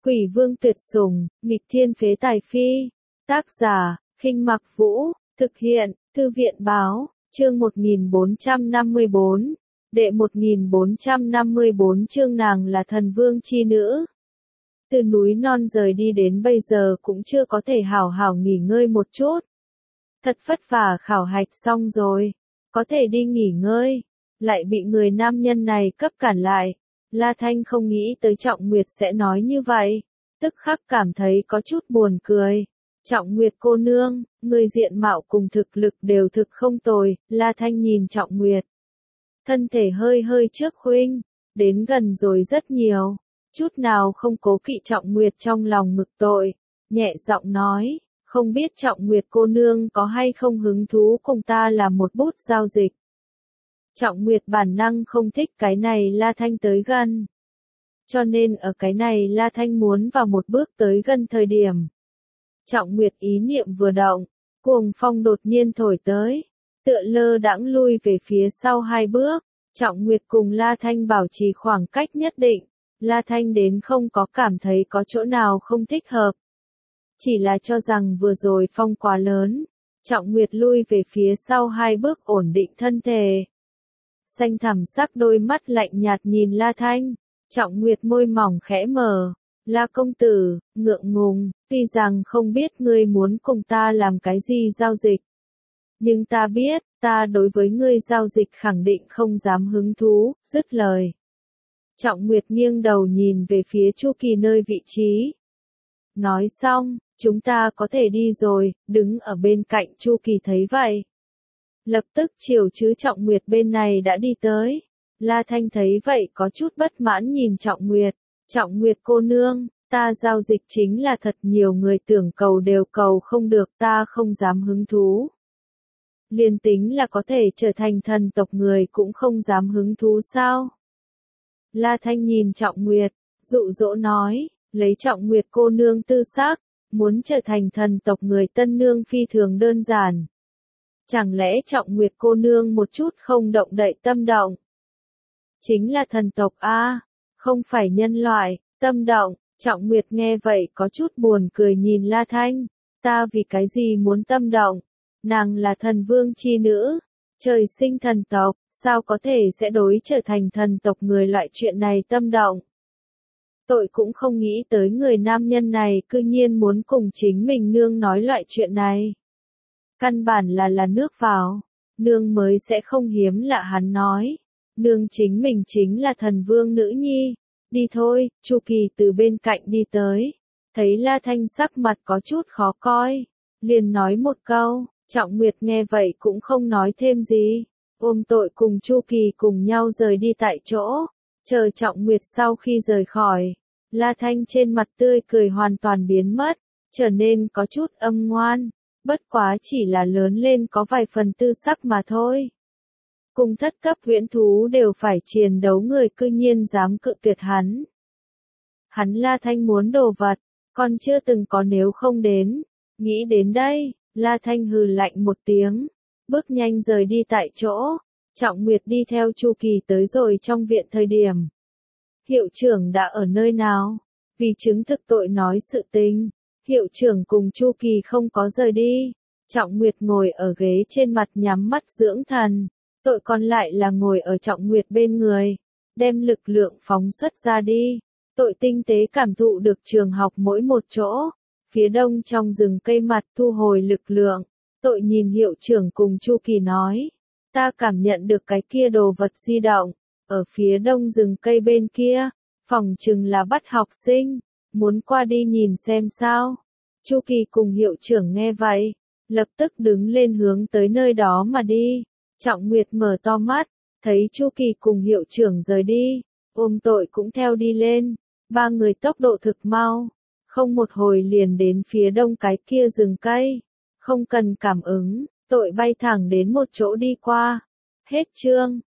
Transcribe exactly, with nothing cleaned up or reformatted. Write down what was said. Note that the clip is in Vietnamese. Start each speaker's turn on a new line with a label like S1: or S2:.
S1: Quỷ vương tuyệt sủng, nghịch thiên phế tài phi. Tác giả, Khinh Mặc Vũ, thực hiện, Thư viện báo, chương một nghìn bốn trăm năm mươi bốn. Đệ một nghìn bốn trăm năm mươi bốn chương nàng là thần vương chi nữ. Từ núi non rời đi đến bây giờ cũng chưa có thể hảo hảo nghỉ ngơi một chút. Thật vất vả khảo hạch xong rồi, có thể đi nghỉ ngơi, lại bị người nam nhân này cấp cản lại. La Thanh không nghĩ tới Trọng Nguyệt sẽ nói như vậy, tức khắc cảm thấy có chút buồn cười. Trọng Nguyệt cô nương, người diện mạo cùng thực lực đều thực không tồi. La Thanh nhìn Trọng Nguyệt, thân thể hơi hơi trước khuynh, đến gần rồi rất nhiều, chút nào không cố kỵ Trọng Nguyệt trong lòng ngực tội, nhẹ giọng nói, không biết Trọng Nguyệt cô nương có hay không hứng thú cùng ta làm một bút giao dịch. Trọng Nguyệt bản năng không thích cái này La Thanh tới gần, cho nên ở cái này La Thanh muốn vào một bước tới gần thời điểm. Trọng Nguyệt ý niệm vừa động, cuồng phong đột nhiên thổi tới, tựa lơ đãng lui về phía sau hai bước. Trọng Nguyệt cùng La Thanh bảo trì khoảng cách nhất định, La Thanh đến không có cảm thấy có chỗ nào không thích hợp. Chỉ là cho rằng vừa rồi phong quá lớn, Trọng Nguyệt lui về phía sau hai bước ổn định thân thể. Xanh thẳm sắc đôi mắt lạnh nhạt nhìn La Thanh, Trọng Nguyệt môi mỏng khẽ mở, La công tử, ngượng ngùng, tuy rằng không biết ngươi muốn cùng ta làm cái gì giao dịch. Nhưng ta biết, ta đối với ngươi giao dịch khẳng định không dám hứng thú, dứt lời. Trọng Nguyệt nghiêng đầu nhìn về phía Chu Kỳ nơi vị trí. Nói xong, chúng ta có thể đi rồi, đứng ở bên cạnh Chu Kỳ thấy vậy. Lập tức chiều chứ Trọng Nguyệt bên này đã đi tới. La Thanh thấy vậy có chút bất mãn nhìn Trọng Nguyệt. Trọng Nguyệt cô nương, ta giao dịch chính là thật nhiều người tưởng cầu đều cầu không được, ta không dám hứng thú. Liên tính là có thể trở thành thần tộc người cũng không dám hứng thú sao? La Thanh nhìn Trọng Nguyệt, dụ dỗ nói, lấy Trọng Nguyệt cô nương tư sắc, muốn trở thành thần tộc người tân nương phi thường đơn giản. Chẳng lẽ Trọng Nguyệt cô nương một chút không động đậy tâm động? Chính là thần tộc a, không phải nhân loại, tâm động. Trọng Nguyệt nghe vậy có chút buồn cười nhìn La Thanh, ta vì cái gì muốn tâm động? Nàng là thần vương chi nữ, trời sinh thần tộc, sao có thể sẽ đối trở thành thần tộc người loại chuyện này tâm động? Tội cũng không nghĩ tới người nam nhân này cư nhiên muốn cùng chính mình nương nói loại chuyện này. Căn bản là là nước vào, nương mới sẽ không hiếm lạ hắn nói. Nương chính mình chính là thần vương nữ nhi. Đi thôi, Chu Kỳ từ bên cạnh đi tới. Thấy La Thanh sắc mặt có chút khó coi, liền nói một câu. Trọng Nguyệt nghe vậy cũng không nói thêm gì, ôm tội cùng Chu Kỳ cùng nhau rời đi tại chỗ. Chờ Trọng Nguyệt sau khi rời khỏi, La Thanh trên mặt tươi cười hoàn toàn biến mất, trở nên có chút âm ngoan, bất quá chỉ là lớn lên có vài phần tư sắc mà thôi. Cùng thất cấp huyễn thú đều phải chiến đấu người cư nhiên dám cự tuyệt hắn. Hắn La Thanh muốn đồ vật, còn chưa từng có nếu không đến. Nghĩ đến đây, La Thanh hừ lạnh một tiếng, bước nhanh rời đi tại chỗ. Trọng Nguyệt đi theo Chu Kỳ tới rồi trong viện thời điểm. Hiệu trưởng đã ở nơi nào? Vì chứng thực tội nói sự tình, hiệu trưởng cùng Chu Kỳ không có rời đi. Trọng Nguyệt ngồi ở ghế trên mặt nhắm mắt dưỡng thần. Tội còn lại là ngồi ở Trọng Nguyệt bên người, đem lực lượng phóng xuất ra đi. Tội tinh tế cảm thụ được trường học mỗi một chỗ, phía đông trong rừng cây mặt thu hồi lực lượng. Tội nhìn hiệu trưởng cùng Chu Kỳ nói, ta cảm nhận được cái kia đồ vật di động, ở phía đông rừng cây bên kia, phòng chừng là bắt học sinh, muốn qua đi nhìn xem sao. Chu Kỳ cùng hiệu trưởng nghe vậy, lập tức đứng lên hướng tới nơi đó mà đi. Trọng Nguyệt mở to mắt, thấy Chu Kỳ cùng hiệu trưởng rời đi, ôm tội cũng theo đi lên, ba người tốc độ thực mau, không một hồi liền đến phía đông cái kia rừng cây, không cần cảm ứng, tội bay thẳng đến một chỗ đi qua. Hết chương.